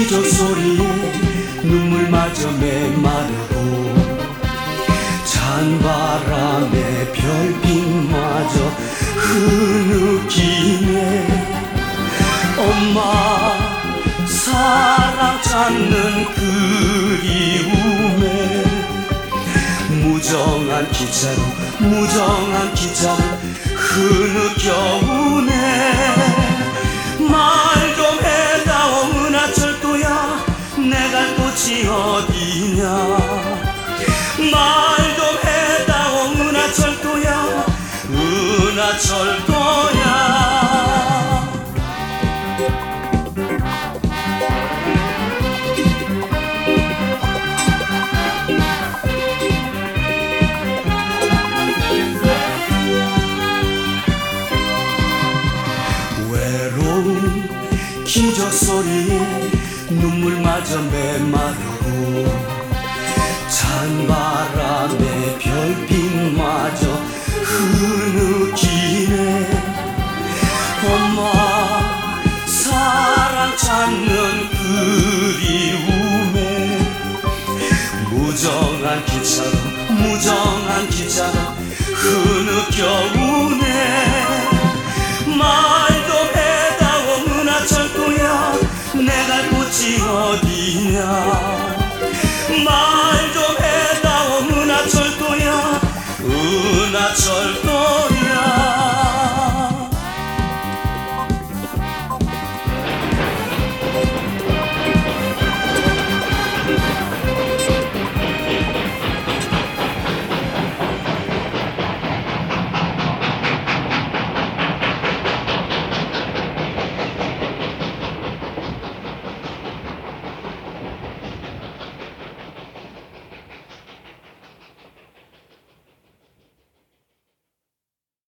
기적 소리에 눈물마저 메마르고 찬바람에 별빛마저 흐느끼네. 엄마 사랑 찾는 그리움에 무정한 기차로 흐느껴오네. 말 좀 해다오 은하철도야, 내 갈 곳이 어디냐. 말 좀 해다오 은하철도야, 은하철도야. 외로운 기적 소리에 눈물마저 메마르고 찬바람에 별빛마저 흐느끼네. 엄마 사랑 찾는 그리움에 무정한 기차로 흐느껴